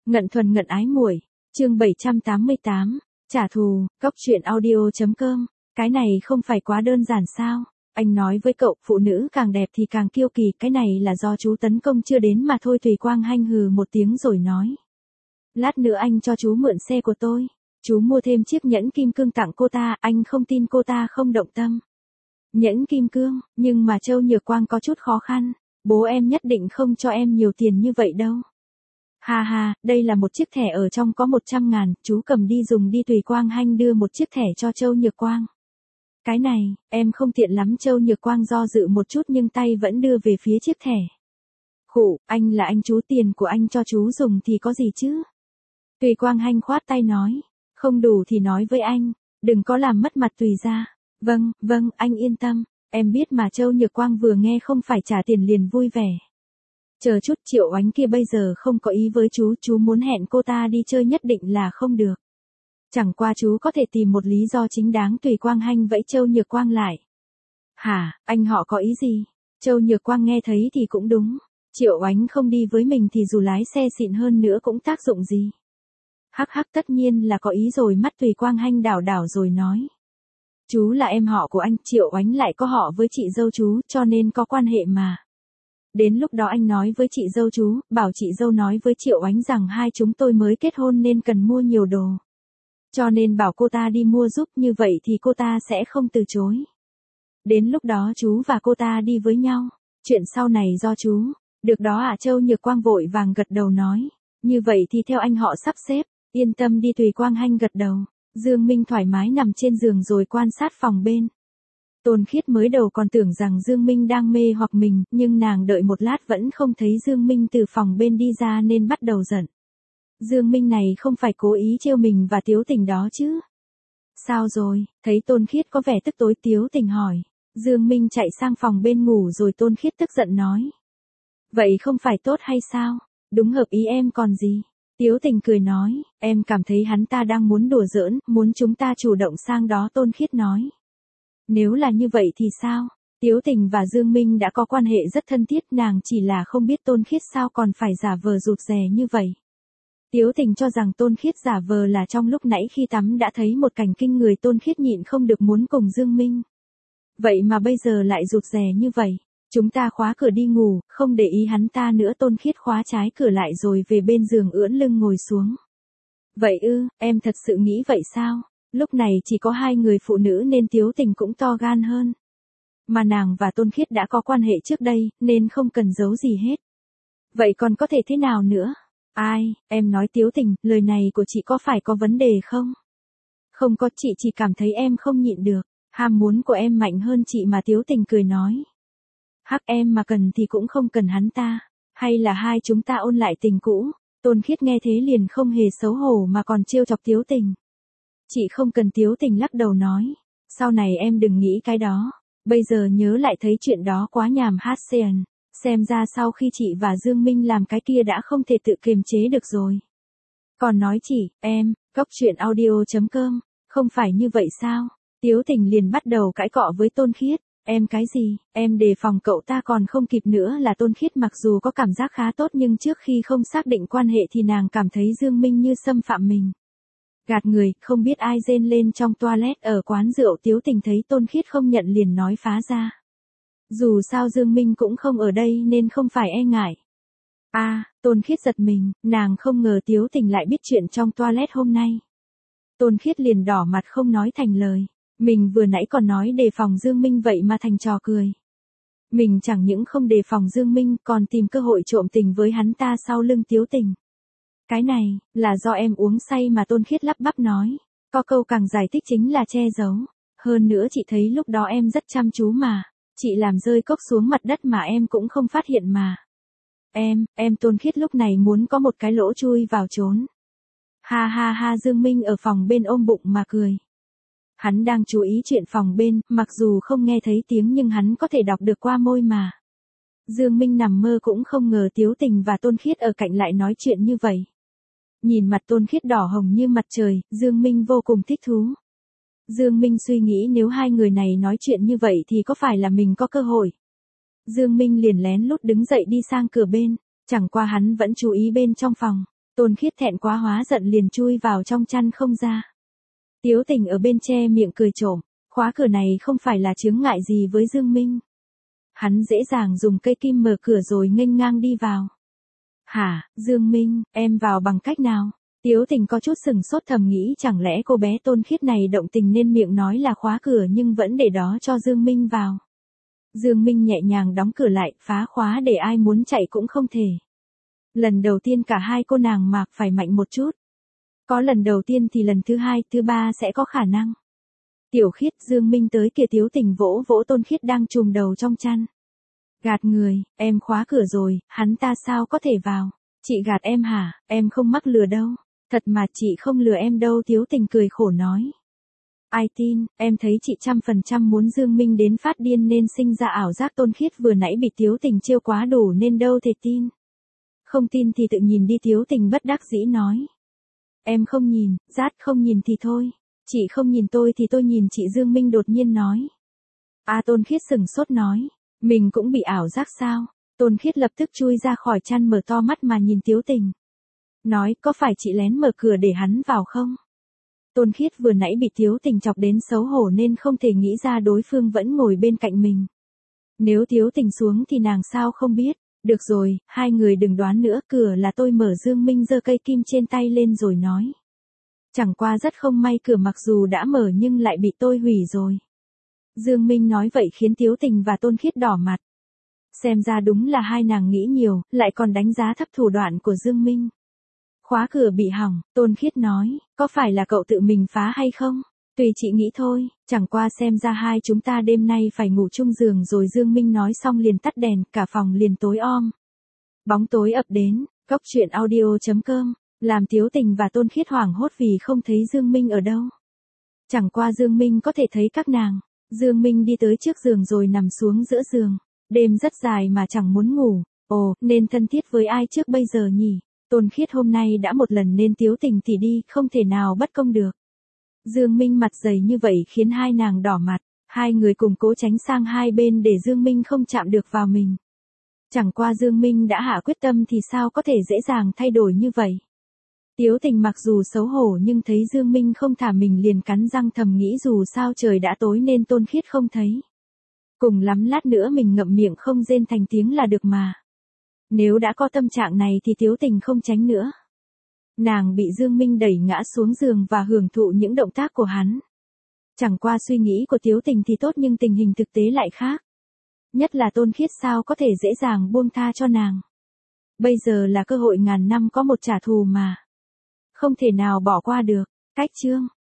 Ngận thuần ngận ái muội, chương 788, trả thù, cóc truyện audio.com, cái này không phải quá đơn giản sao? Anh nói với cậu, phụ nữ càng đẹp thì càng kiêu kỳ, cái này là do chú tấn công chưa đến mà thôi. Tùy Quang Hanh hừ một tiếng rồi nói. Lát nữa anh cho chú mượn xe của tôi, chú mua thêm chiếc nhẫn kim cương tặng cô ta, anh không tin cô ta không động tâm. Nhẫn kim cương, nhưng mà Châu Nhược Quang có chút khó khăn, bố em nhất định không cho em nhiều tiền như vậy đâu. Ha ha, đây là một chiếc thẻ ở trong có 100.000, chú cầm đi dùng đi. Tùy Quang Hanh đưa một chiếc thẻ cho Châu Nhược Quang. Cái này, em không tiện lắm. Châu Nhược Quang do dự một chút nhưng tay vẫn đưa về phía chiếc thẻ. Khụ, anh là anh chú, tiền của anh cho chú dùng thì có gì chứ? Tùy Quang Hanh khoát tay nói, không đủ thì nói với anh, đừng có làm mất mặt Tùy gia. Vâng, anh yên tâm, em biết mà. Châu Nhược Quang vừa nghe không phải trả tiền liền vui vẻ. Chờ chút, Triệu Oánh kia bây giờ không có ý với chú muốn hẹn cô ta đi chơi nhất định là không được. Chẳng qua chú có thể tìm một lý do chính đáng. Tùy Quang Hanh vẫy Châu Nhược Quang lại. Hả, anh họ có ý gì? Châu Nhược Quang nghe thấy thì cũng đúng. Triệu Oánh không đi với mình thì dù lái xe xịn hơn nữa cũng tác dụng gì. Hắc, tất nhiên là có ý rồi. Mắt Tùy Quang Hanh đảo rồi nói. Chú là em họ của anh, Triệu Oánh lại có họ với chị dâu chú, cho nên có quan hệ mà. Đến lúc đó anh nói với chị dâu chú, bảo chị dâu nói với Triệu Oánh rằng hai chúng tôi mới kết hôn nên cần mua nhiều đồ. Cho nên bảo cô ta đi mua giúp, như vậy thì cô ta sẽ không từ chối. Đến lúc đó chú và cô ta đi với nhau. Chuyện sau này do chú. Được đó ạ. Châu Nhược Quang vội vàng gật đầu nói. Như vậy thì theo anh họ sắp xếp. Yên tâm đi. Tùy Quang Hanh gật đầu. Dương Minh thoải mái nằm trên giường rồi quan sát phòng bên. Tôn Khiết mới đầu còn tưởng rằng Dương Minh đang mê hoặc mình, nhưng nàng đợi một lát vẫn không thấy Dương Minh từ phòng bên đi ra nên bắt đầu giận. Dương Minh này không phải cố ý trêu mình và Tiếu Tình đó chứ? Sao rồi? Thấy Tôn Khiết có vẻ tức tối, Tiếu Tình hỏi. Dương Minh chạy sang phòng bên ngủ rồi. Tôn Khiết tức giận nói. Vậy không phải tốt hay sao? Đúng hợp ý em còn gì? Tiếu Tình cười nói, em cảm thấy hắn ta đang muốn đùa giỡn, muốn chúng ta chủ động sang đó. Tôn Khiết nói. Nếu là như vậy thì sao? Tiếu Tình và Dương Minh đã có quan hệ rất thân thiết, nàng chỉ là không biết Tôn Khiết sao còn phải giả vờ rụt rè như vậy. Tiếu Tình cho rằng Tôn Khiết giả vờ là trong lúc nãy khi tắm đã thấy một cảnh kinh người. Tôn Khiết nhịn không được muốn cùng Dương Minh. Vậy mà bây giờ lại rụt rè như vậy. Chúng ta khóa cửa đi ngủ, không để ý hắn ta nữa. Tôn Khiết khóa trái cửa lại rồi về bên giường ưỡn lưng ngồi xuống. Vậy ư, em thật sự nghĩ vậy sao? Lúc này chỉ có hai người phụ nữ nên Tiếu Tình cũng to gan hơn. Mà nàng và Tôn Khiết đã có quan hệ trước đây, nên không cần giấu gì hết. Vậy còn có thể thế nào nữa? Ai, em nói Tiếu Tình, lời này của chị có phải có vấn đề không? Không có, chị chỉ cảm thấy em không nhịn được. Ham muốn của em mạnh hơn chị mà. Tiếu Tình cười nói. Hắc, em mà cần thì cũng không cần hắn ta. Hay là hai chúng ta ôn lại tình cũ? Tôn Khiết nghe thế liền không hề xấu hổ mà còn trêu chọc Tiếu Tình. Chị không cần. Tiếu Tình lắc đầu nói. Sau này em đừng nghĩ cái đó. Bây giờ nhớ lại thấy chuyện đó quá nhàm hát xèn. Xem ra sau khi chị và Dương Minh làm cái kia đã không thể tự kiềm chế được rồi. Còn nói chị, em, cóc truyện audio.com, không phải như vậy sao? Tiếu Tình liền bắt đầu cãi cọ với Tôn Khiết. Em cái gì, em đề phòng cậu ta còn không kịp nữa là. Tôn Khiết mặc dù có cảm giác khá tốt nhưng trước khi không xác định quan hệ thì nàng cảm thấy Dương Minh như xâm phạm mình. Gạt người, không biết ai rên lên trong toilet ở quán rượu. Tiếu Tình thấy Tôn Khiết không nhận liền nói phá ra. Dù sao Dương Minh cũng không ở đây nên không phải e ngại. Tôn Khiết giật mình, nàng không ngờ Tiếu Tình lại biết chuyện trong toilet hôm nay. Tôn Khiết liền đỏ mặt không nói thành lời. Mình vừa nãy còn nói đề phòng Dương Minh vậy mà thành trò cười. Mình chẳng những không đề phòng Dương Minh còn tìm cơ hội trộm tình với hắn ta sau lưng Tiếu Tình. Cái này, là do em uống say mà. Tôn Khiết lắp bắp nói. Có câu càng giải thích chính là che giấu. Hơn nữa chị thấy lúc đó em rất chăm chú mà. Chị làm rơi cốc xuống mặt đất mà em cũng không phát hiện mà. Em Tôn Khiết lúc này muốn có một cái lỗ chui vào trốn. Ha, Dương Minh ở phòng bên ôm bụng mà cười. Hắn đang chú ý chuyện phòng bên, mặc dù không nghe thấy tiếng nhưng hắn có thể đọc được qua môi mà. Dương Minh nằm mơ cũng không ngờ Tiếu Tình và Tôn Khiết ở cạnh lại nói chuyện như vậy. Nhìn mặt Tôn Khiết đỏ hồng như mặt trời, Dương Minh vô cùng thích thú. Dương Minh suy nghĩ nếu hai người này nói chuyện như vậy thì có phải là mình có cơ hội. Dương Minh liền lén lút đứng dậy đi sang cửa bên, chẳng qua hắn vẫn chú ý bên trong phòng. Tôn Khiết thẹn quá hóa giận liền chui vào trong chăn không ra. Tiếu Tình ở bên che miệng cười trộm, khóa cửa này không phải là chướng ngại gì với Dương Minh. Hắn dễ dàng dùng cây kim mở cửa rồi nghênh ngang đi vào. Hả, Dương Minh, em vào bằng cách nào? Tiếu Tình có chút sừng sốt thầm nghĩ chẳng lẽ cô bé Tôn Khiết này động tình nên miệng nói là khóa cửa nhưng vẫn để đó cho Dương Minh vào. Dương Minh nhẹ nhàng đóng cửa lại, phá khóa để ai muốn chạy cũng không thể. Lần đầu tiên cả hai cô nàng Mạc phải mạnh một chút. Có lần đầu tiên thì lần thứ hai, thứ ba sẽ có khả năng. Tiểu Khiết, Dương Minh tới kìa. Tiếu Tình vỗ vỗ Tôn Khiết đang chùm đầu trong chăn. Gạt người, em khóa cửa rồi, hắn ta sao có thể vào? Chị gạt em hả, em không mắc lừa đâu. Thật mà chị không lừa em đâu. Tiếu Tình cười khổ nói. Ai tin, em thấy chị 100% muốn Dương Minh đến phát điên nên sinh ra ảo giác. Tôn Khiết vừa nãy bị Tiếu Tình trêu quá đủ nên đâu thể tin. Không tin thì tự nhìn đi. Tiếu Tình bất đắc dĩ nói. Em không nhìn, rát không nhìn thì thôi. Chị không nhìn tôi thì tôi nhìn chị. Dương Minh đột nhiên nói. Tôn Khiết sừng sốt nói. Mình cũng bị ảo giác sao? Tôn Khiết lập tức chui ra khỏi chăn mở to mắt mà nhìn Tiếu Tình. Nói có phải chị lén mở cửa để hắn vào không? Tôn Khiết vừa nãy bị Tiếu Tình chọc đến xấu hổ nên không thể nghĩ ra đối phương vẫn ngồi bên cạnh mình. Nếu Tiếu Tình xuống thì nàng sao không biết. Được rồi, hai người đừng đoán nữa, cửa là tôi mở. Dương Minh giơ cây kim trên tay lên rồi nói. Chẳng qua rất không may cửa mặc dù đã mở nhưng lại bị tôi hủy rồi. Dương Minh nói vậy khiến Tiếu Tình và Tôn Khiết đỏ mặt. Xem ra đúng là hai nàng nghĩ nhiều, lại còn đánh giá thấp thủ đoạn của Dương Minh. Khóa cửa bị hỏng, Tôn Khiết nói, có phải là cậu tự mình phá hay không? Tùy chị nghĩ thôi, chẳng qua xem ra hai chúng ta đêm nay phải ngủ chung giường rồi. Dương Minh nói xong liền tắt đèn, cả phòng liền tối om. Bóng tối ập đến, Góc Truyện Audio.com, làm Tiếu Tình và Tôn Khiết hoảng hốt vì không thấy Dương Minh ở đâu. Chẳng qua Dương Minh có thể thấy các nàng. Dương Minh đi tới trước giường rồi nằm xuống giữa giường. Đêm rất dài mà chẳng muốn ngủ. Ồ, nên thân thiết với ai trước bây giờ nhỉ? Tôn Khiết hôm nay đã một lần nên Tiếu Tình thì đi, không thể nào bất công được. Dương Minh mặt dày như vậy khiến hai nàng đỏ mặt. Hai người cùng cố tránh sang hai bên để Dương Minh không chạm được vào mình. Chẳng qua Dương Minh đã hạ quyết tâm thì sao có thể dễ dàng thay đổi như vậy. Tiếu Tình mặc dù xấu hổ nhưng thấy Dương Minh không thả mình liền cắn răng thầm nghĩ dù sao trời đã tối nên Tôn Khiết không thấy. Cùng lắm lát nữa mình ngậm miệng không rên thành tiếng là được mà. Nếu đã có tâm trạng này thì Tiếu Tình không tránh nữa. Nàng bị Dương Minh đẩy ngã xuống giường và hưởng thụ những động tác của hắn. Chẳng qua suy nghĩ của Tiếu Tình thì tốt nhưng tình hình thực tế lại khác. Nhất là Tôn Khiết sao có thể dễ dàng buông tha cho nàng. Bây giờ là cơ hội ngàn năm có một trả thù mà. Không thể nào bỏ qua được. Cách chương